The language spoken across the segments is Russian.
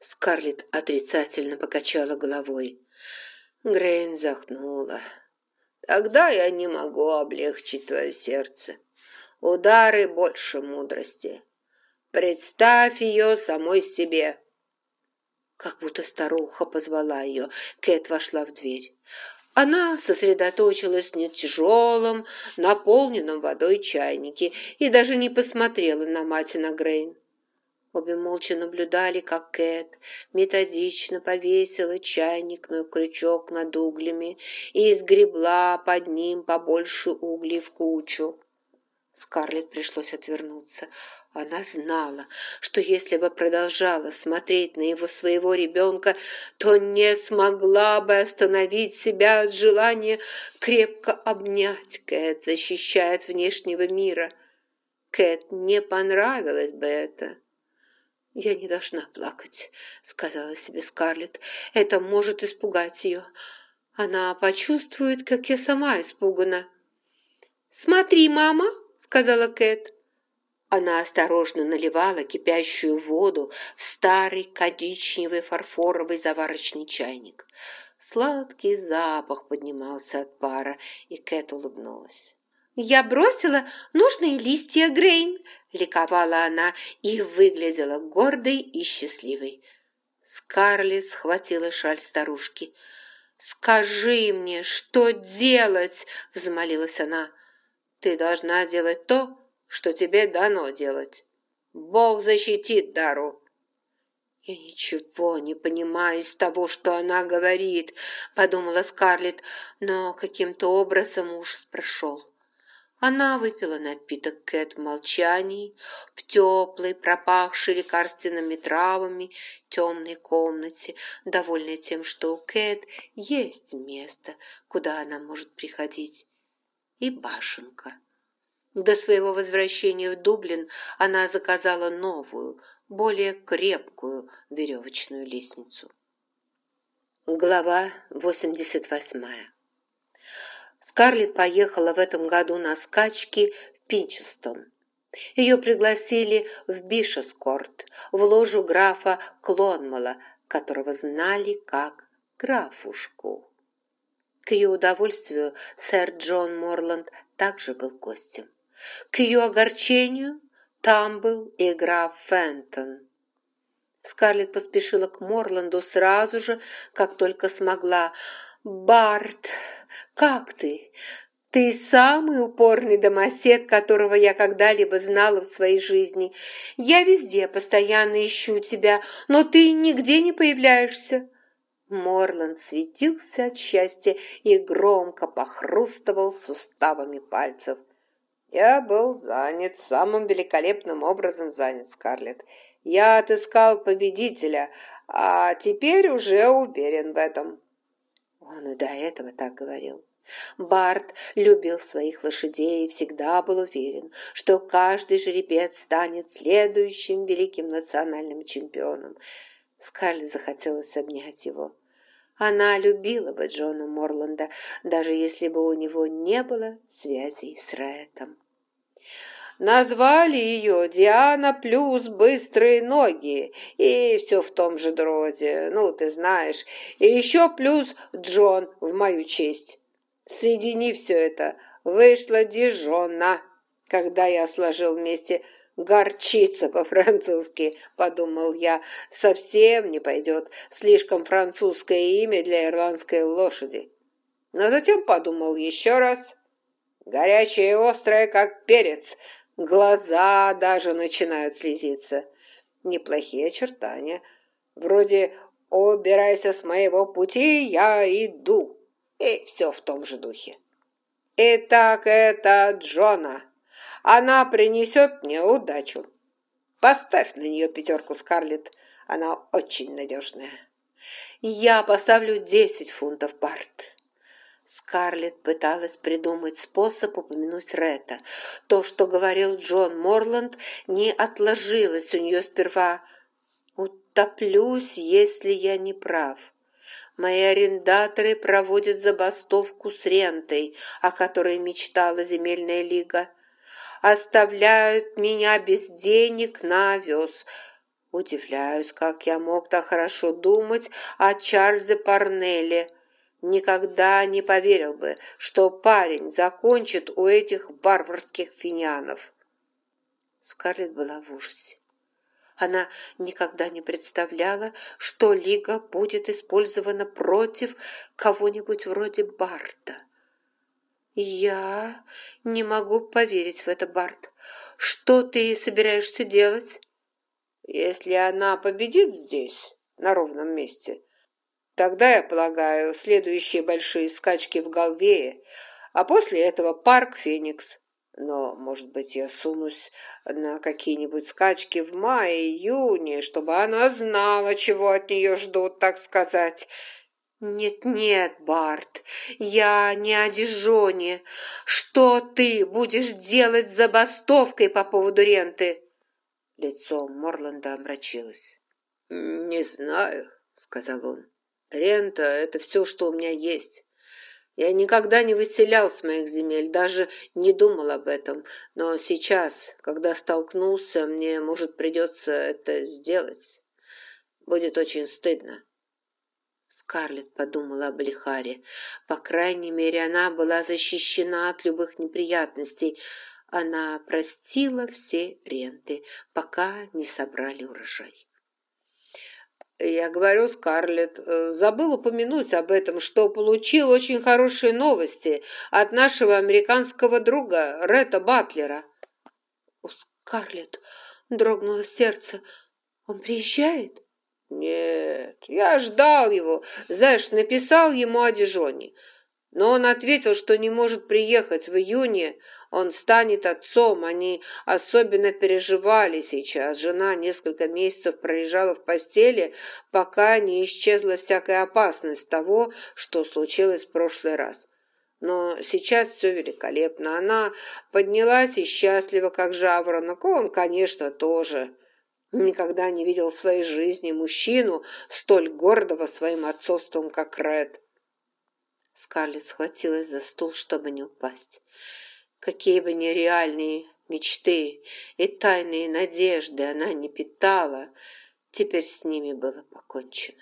Скарлетт отрицательно покачала головой. Грейн вздохнула. «Тогда я не могу облегчить твое сердце. Удары больше мудрости. Представь ее самой себе». Как будто старуха позвала ее, Кэт вошла в дверь. Она сосредоточилась на тяжелом, наполненном водой чайнике и даже не посмотрела на мать и на Грейн. Обе молча наблюдали, как Кэт методично повесила чайник на крючок над углями и изгребла под ним побольше углей в кучу. Скарлетт пришлось отвернуться. Она знала, что если бы продолжала смотреть на его своего ребенка, то не смогла бы остановить себя от желания крепко обнять Кэт, защищая от внешнего мира. Кэт не понравилось бы это. «Я не должна плакать», — сказала себе Скарлетт. «Это может испугать ее. Она почувствует, как я сама испугана». «Смотри, мама», — сказала Кэт. Она осторожно наливала кипящую воду в старый коричневый фарфоровый заварочный чайник. Сладкий запах поднимался от пара, и Кэт улыбнулась. «Я бросила нужные листья, Грейн!» — ликовала она и выглядела гордой и счастливой. Скарлетт схватила шаль старушки. «Скажи мне, что делать?» — взмолилась она. «Ты должна делать то, что тебе дано делать. Бог защитит Дару». «Я ничего не понимаю из того, что она говорит», — подумала Скарлетт, но каким-то образом ужас прошел. Она выпила напиток Кэт в молчании, в теплой, пропахшей лекарственными травами, темной комнате, довольная тем, что у Кэт есть место, куда она может приходить, и башенка. До своего возвращения в Дублин она заказала новую, более крепкую веревочную лестницу. Глава 88. Скарлетт поехала в этом году на скачки в Пинчестон. Ее пригласили в Бишескорт, в ложу графа Клонмала, которого знали как графушку. К ее удовольствию сэр Джон Морланд также был гостем. К ее огорчению там был и граф Фентон. Скарлетт поспешила к Морланду сразу же, как только смогла. «Барт, как ты? Ты самый упорный домосед, которого я когда-либо знала в своей жизни. Я везде постоянно ищу тебя, но ты нигде не появляешься». Морланд светился от счастья и громко похрустывал суставами пальцев. «Я был занят, самым великолепным образом занят, Скарлетт. Я отыскал победителя, а теперь уже уверен в этом». Он и до этого так говорил. Барт любил своих лошадей и всегда был уверен, что каждый жеребец станет следующим великим национальным чемпионом. Скарлетт захотелось обнять его. Она любила бы Джона Морланда, даже если бы у него не было связей с Рэтом. Назвали ее Диана плюс быстрые ноги и все в том же роде, ну, ты знаешь, и еще плюс Джон в мою честь. Соедини все это, вышла Дижона, когда я сложил вместе «горчица» по-французски, подумал я, совсем не пойдет, слишком французское имя для ирландской лошади. Но затем подумал еще раз, горячая и острая, как перец, глаза даже начинают слезиться. Неплохие очертания. Вроде «убирайся с моего пути, я иду». И все в том же духе. Итак, это Джона. Она принесет мне удачу. Поставь на нее 5, Скарлетт. Она очень надежная. Я поставлю 10 фунтов, Барт. Скарлетт пыталась придумать способ упомянуть Ретта. То, что говорил Джон Морланд, не отложилось у нее сперва. «Утоплюсь, если я не прав. Мои арендаторы проводят забастовку с рентой, о которой мечтала земельная лига. Оставляют меня без денег на овес. Удивляюсь, как я мог так хорошо думать о Чарльзе Парнелле. Никогда не поверил бы, что парень закончит у этих варварских финянов. Скарлетт была в ужасе. Она никогда не представляла, что Лига будет использована против кого-нибудь вроде Барта. «Я не могу поверить в это, Барт. Что ты собираешься делать?» «Если она победит здесь, на ровном месте, тогда, я полагаю, следующие большие скачки в Галвее, а после этого парк Феникс. Но, может быть, я сунусь на какие-нибудь скачки в мае-июне, чтобы она знала, чего от нее ждут, так сказать». «Нет-нет, Барт, я не о Дижоне. Что ты будешь делать с забастовкой по поводу ренты?» Лицо Морланда омрачилось. «Не знаю», — сказал он. «Рента — это все, что у меня есть. Я никогда не выселял с моих земель, даже не думал об этом. Но сейчас, когда столкнулся, мне, может, придется это сделать. Будет очень стыдно». Скарлетт подумала об Лихаре. По крайней мере, она была защищена от любых неприятностей. Она простила все ренты, пока не собрали урожай. «Я говорю, Скарлетт, забыл упомянуть об этом, что получил очень хорошие новости от нашего американского друга Ретта Батлера». У Скарлетт дрогнуло сердце. «Он приезжает?» «Нет, я ждал его, знаешь, написал ему о Дижоне. Но он ответил, что не может приехать в июне. Он станет отцом. Они особенно переживали сейчас. Жена несколько месяцев пролежала в постели, пока не исчезла всякая опасность того, что случилось в прошлый раз. Но сейчас все великолепно. Она поднялась и счастлива, как жаворонок. Он, конечно, тоже. Никогда не видел в своей жизни мужчину, столь гордого своим отцовством, как Ред. Скарлетт схватилась за стул, чтобы не упасть. Какие бы ни реальные мечты и тайные надежды она не питала, теперь с ними было покончено.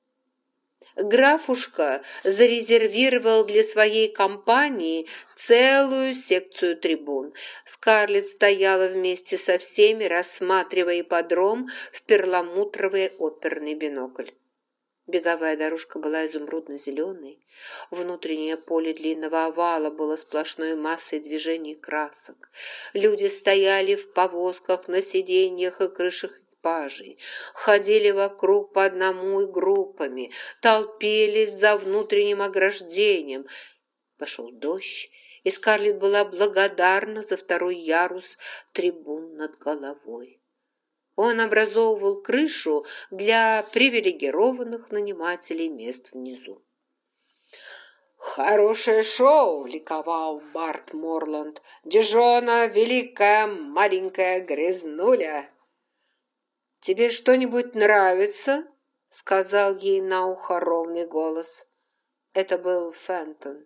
Графушка зарезервировал для своей компании целую секцию трибун. Скарлетт стояла вместе со всеми, рассматривая ипподром в перламутровый оперный бинокль. Беговая дорожка была изумрудно-зеленой. Внутреннее поле длинного овала было сплошной массой движений красок. Люди стояли в повозках, на сиденьях и крышах экипажей, ходили вокруг по одному и группами, толпились за внутренним ограждением. Пошел дождь, и Скарлетт была благодарна за второй ярус трибун над головой. Он образовывал крышу для привилегированных нанимателей мест внизу. «Хорошее шоу!» — ликовал Барт Морланд. «Дижона — великая маленькая грязнуля!» «Тебе что-нибудь нравится?» — сказал ей на ухо ровный голос. Это был Фентон.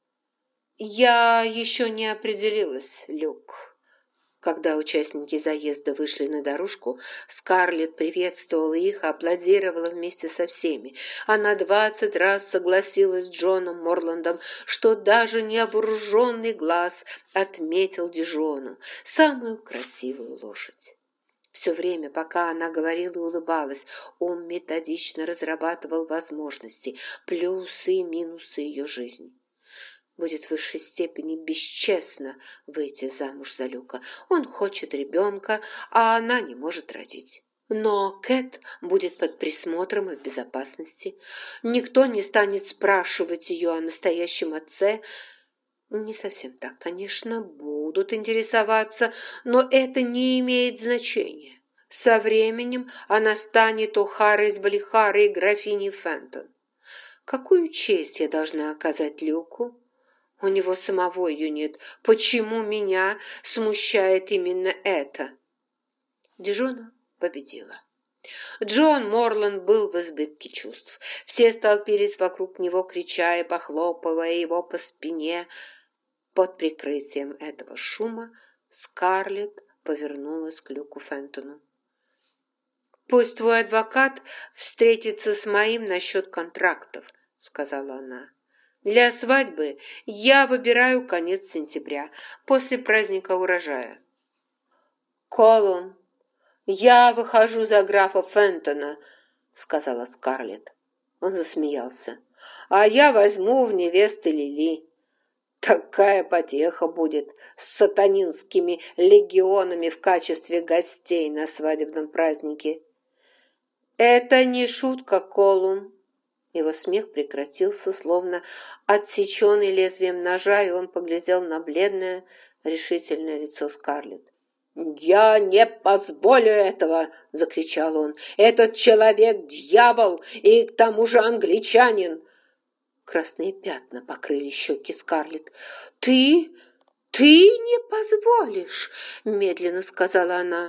«Я еще не определилась, Люк». Когда участники заезда вышли на дорожку, Скарлетт приветствовала их и аплодировала вместе со всеми. Она 20 раз согласилась с Джоном Морландом, что даже невооруженный глаз отметил Дижону, самую красивую лошадь. Все время, пока она говорила и улыбалась, он методично разрабатывал возможности, плюсы и минусы ее жизни. Будет в высшей степени бесчестно выйти замуж за Люка. Он хочет ребенка, а она не может родить. Но Кэт будет под присмотром и в безопасности. Никто не станет спрашивать ее о настоящем отце. Не совсем так, конечно, будут интересоваться, но это не имеет значения. Со временем она станет О'Харой из Балихары и графиней Фентон. Какую честь я должна оказать Люку? У него самого ее нет. Почему меня смущает именно это? Дижона победила. Джон Морланд был в избытке чувств. Все столпились вокруг него, крича и похлопывая его по спине. Под прикрытием этого шума Скарлетт повернулась к Люку Фентону. «Пусть твой адвокат встретится с моим насчет контрактов», — сказала она. «Для свадьбы я выбираю конец сентября, после праздника урожая». «Колум, я выхожу за графа Фентона», — сказала Скарлетт. Он засмеялся. «А я возьму в невесты Лили. Такая потеха будет с сатанинскими легионами в качестве гостей на свадебном празднике». «Это не шутка, Колум». Его смех прекратился, словно отсеченный лезвием ножа, и он поглядел на бледное, решительное лицо Скарлетт. «Я не позволю этого!» — закричал он. «Этот человек — дьявол и к тому же англичанин!» Красные пятна покрыли щеки Скарлетт. «Ты не позволишь!» — медленно сказала она.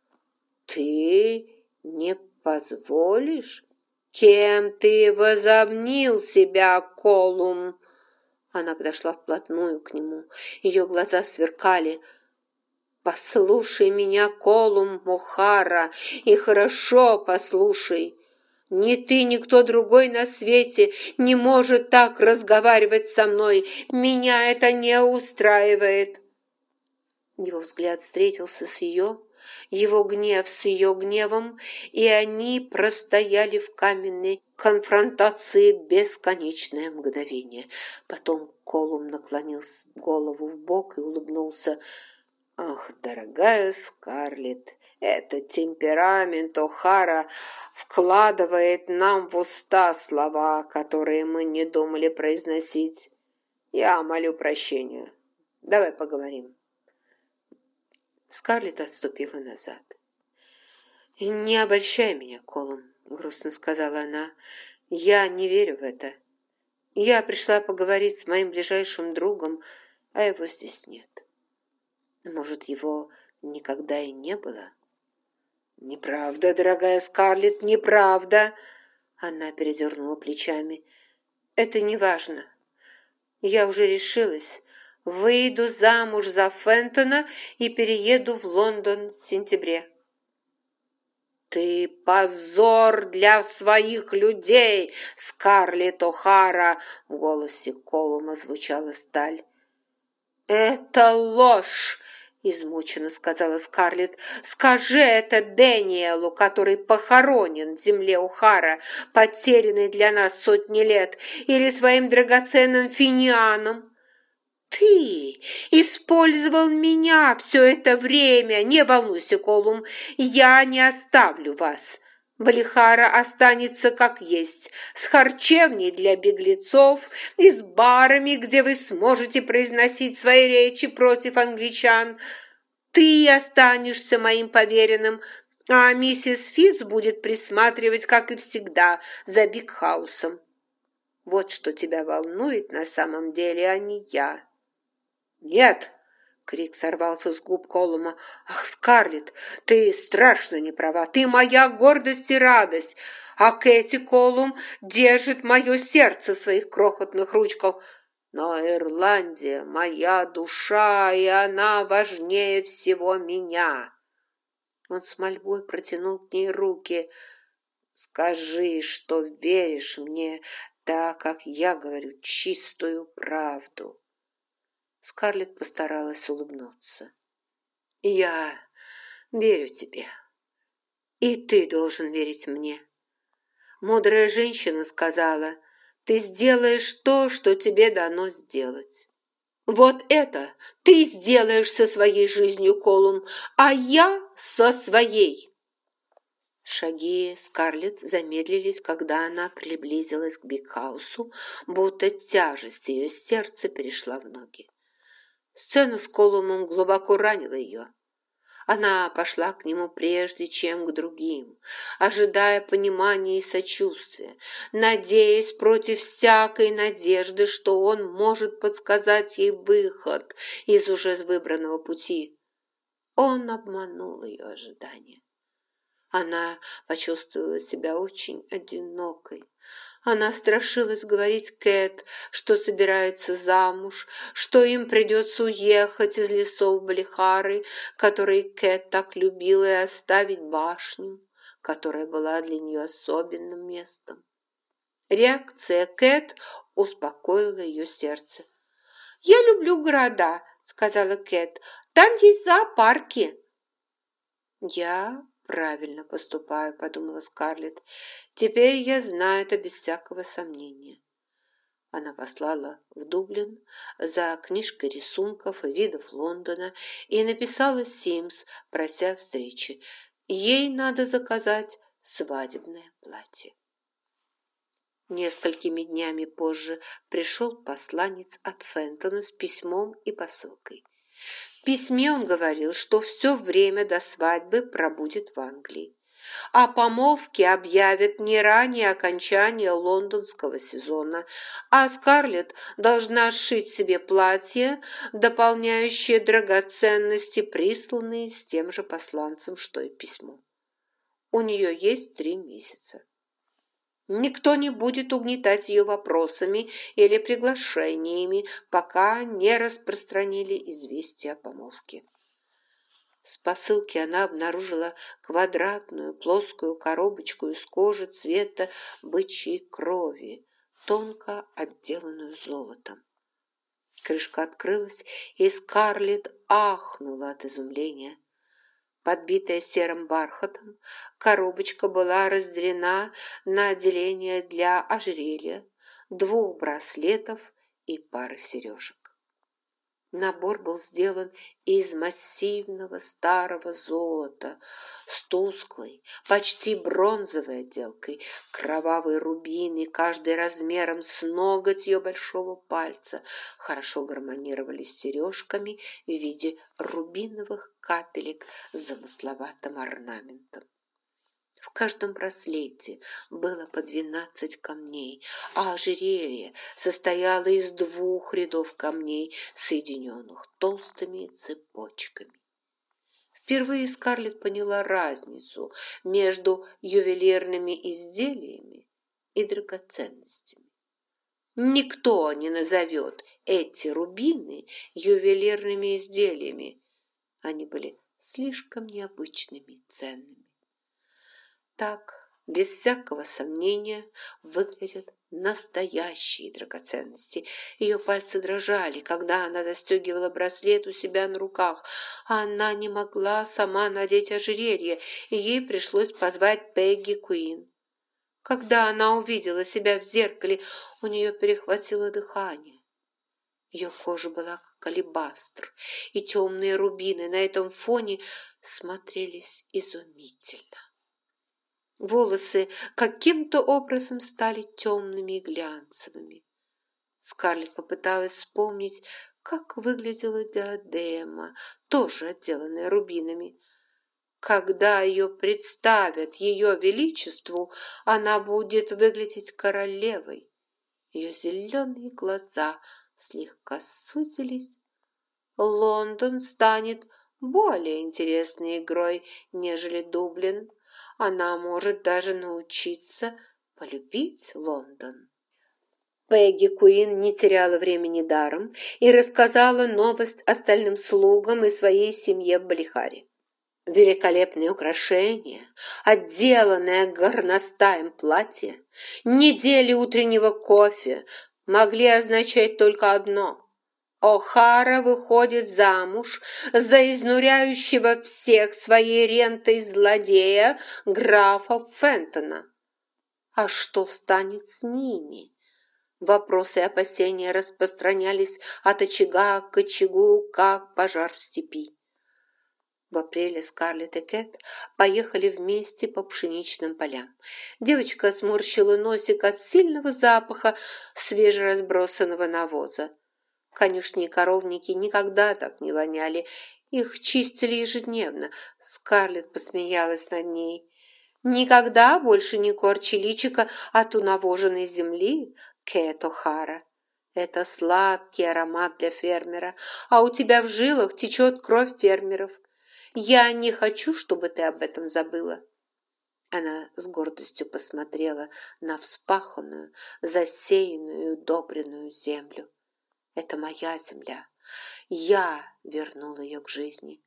«Ты не позволишь? Кем ты возомнил себя, Колум?» Она подошла вплотную к нему. Ее глаза сверкали. «Послушай меня, Колум О'Хара, и хорошо послушай. Ни ты, ни кто другой на свете не может так разговаривать со мной. Меня это не устраивает». Его взгляд встретился с ее, его гнев с ее гневом, и они простояли в каменной конфронтации бесконечное мгновение. Потом Колум наклонил голову в бок и улыбнулся. «Ах, дорогая Скарлетт, этот темперамент О'Хара вкладывает нам в уста слова, которые мы не думали произносить. Я молю прощения. Давай поговорим». Скарлетт отступила назад. «Не обольщай меня, Колум», — грустно сказала она. «Я не верю в это. Я пришла поговорить с моим ближайшим другом, а его здесь нет. Может, его никогда и не было?» «Неправда, дорогая Скарлетт, неправда!» Она передернула плечами. «Это не важно. Я уже решилась. Выйду замуж за Фентона и перееду в Лондон в сентябре». «Ты позор для своих людей, Скарлетт О'Хара!» В голосе Колума звучала сталь. «Это ложь!» — измученно сказала Скарлетт. «Скажи это Дэниелу, который похоронен в земле О'Хара, потерянный для нас сотни лет, или своим драгоценным Финианом. Ты использовал меня все это время. Не волнуйся, Колум, я не оставлю вас. Балихара останется как есть, с харчевней для беглецов и с барами, где вы сможете произносить свои речи против англичан. Ты останешься моим поверенным, а миссис Фитц будет присматривать, как и всегда, за Бигхаусом. Вот что тебя волнует на самом деле, а не я». «Нет!» — крик сорвался с губ Колума. «Ах, Скарлетт, ты страшно не права. Ты моя гордость и радость. А Кэти Колум держит мое сердце в своих крохотных ручках. Но Ирландия — моя душа, и она важнее всего меня». Он с мольбой протянул к ней руки. «Скажи, что веришь мне, так как я говорю чистую правду». Скарлетт постаралась улыбнуться. «Я верю тебе, и ты должен верить мне. Мудрая женщина сказала, ты сделаешь то, что тебе дано сделать. Вот это ты сделаешь со своей жизнью, Колум, а я со своей». Шаги Скарлетт замедлились, когда она приблизилась к Бигхаусу, будто тяжесть ее сердца перешла в ноги. Сцена с Колумом глубоко ранила ее. Она пошла к нему прежде, чем к другим, ожидая понимания и сочувствия, надеясь против всякой надежды, что он может подсказать ей выход из уже выбранного пути. Он обманул ее ожидания. Она почувствовала себя очень одинокой. Она страшилась говорить Кэт, что собирается замуж, что им придется уехать из лесов Балихары, которые Кэт так любила, и оставить башню, которая была для нее особенным местом. Реакция Кэт успокоила ее сердце. «Я люблю города», — сказала Кэт. «Там есть зоопарки». «Я правильно поступаю», — подумала Скарлетт. «Теперь я знаю это без всякого сомнения». Она послала в Дублин за книжкой рисунков и видов Лондона и написала Симс, прося встречи. Ей надо заказать свадебное платье. Несколькими днями позже пришел посланец от Фентона с письмом и посылкой. В письме он говорил, что все время до свадьбы пробудет в Англии. О помолвке объявят не ранее окончания лондонского сезона, а Скарлетт должна сшить себе платье, дополняющее драгоценности, присланные с тем же посланцем, что и письмо. У нее есть 3 месяца. Никто не будет угнетать ее вопросами или приглашениями, пока не распространили известие о помолвке. С посылки она обнаружила квадратную плоскую коробочку из кожи цвета бычьей крови, тонко отделанную золотом. Крышка открылась, и Скарлетт ахнула от изумления. Подбитая серым бархатом, коробочка была разделена на отделения для ожерелья, 2 браслетов и пары сережек. Набор был сделан из массивного старого золота с тусклой, почти бронзовой отделкой. Кровавые рубины, каждый размером с ноготь ее большого пальца, хорошо гармонировали с сережками в виде рубиновых капелек с замысловатым орнаментом. В каждом браслете было по 12 камней, а ожерелье состояло из 2 рядов камней, соединенных толстыми цепочками. Впервые Скарлетт поняла разницу между ювелирными изделиями и драгоценностями. Никто не назовет эти рубины ювелирными изделиями. Они были слишком необычными и ценными. Так, без всякого сомнения, выглядят настоящие драгоценности. Ее пальцы дрожали, когда она застегивала браслет у себя на руках. Она не могла сама надеть ожерелье, и ей пришлось позвать Пегги Куин. Когда она увидела себя в зеркале, у нее перехватило дыхание. Ее кожа была как алебастр, и темные рубины на этом фоне смотрелись изумительно. Волосы каким-то образом стали темными и глянцевыми. Скарлетт попыталась вспомнить, как выглядела диадема, тоже отделанная рубинами. Когда ее представят ее величеству, она будет выглядеть королевой. Ее зеленые глаза слегка сузились. Лондон станет более интересной игрой, нежели Дублин. Она может даже научиться полюбить Лондон. Пегги Куин не теряла времени даром и рассказала новость остальным слугам и своей семье в Балихаре. Великолепные украшения, отделанное горностаем платье, недели утреннего кофе могли означать только одно – О'Хара выходит замуж за изнуряющего всех своей рентой злодея графа Фентона. А что станет с ними? Вопросы и опасения распространялись от очага к очагу, как пожар в степи. В апреле Скарлетт и Кэт поехали вместе по пшеничным полям. Девочка сморщила носик от сильного запаха свежеразбросанного навоза. Конюшни и коровники никогда так не воняли, их чистили ежедневно. Скарлетт посмеялась над ней. Никогда больше не корчи личика от унавоженной земли, Кэт О'Хара. Это сладкий аромат для фермера, а у тебя в жилах течет кровь фермеров. Я не хочу, чтобы ты об этом забыла. Она с гордостью посмотрела на вспаханную, засеянную и удобренную землю. Это моя земля. Я вернула ее к жизни.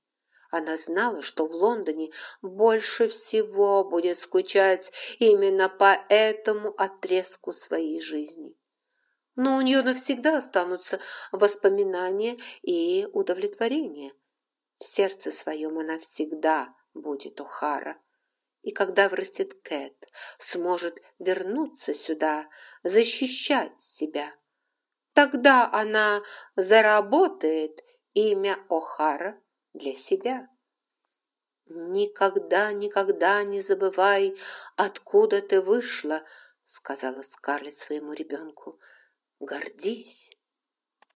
Она знала, что в Лондоне больше всего будет скучать именно по этому отрезку своей жизни. Но у нее навсегда останутся воспоминания и удовлетворение. В сердце своем она всегда будет О'Хара. И когда вырастет Кэт, сможет вернуться сюда, защищать себя. Тогда она заработает имя О'Хара для себя. «Никогда, никогда не забывай, откуда ты вышла», — сказала Скарлетт своему ребенку. «Гордись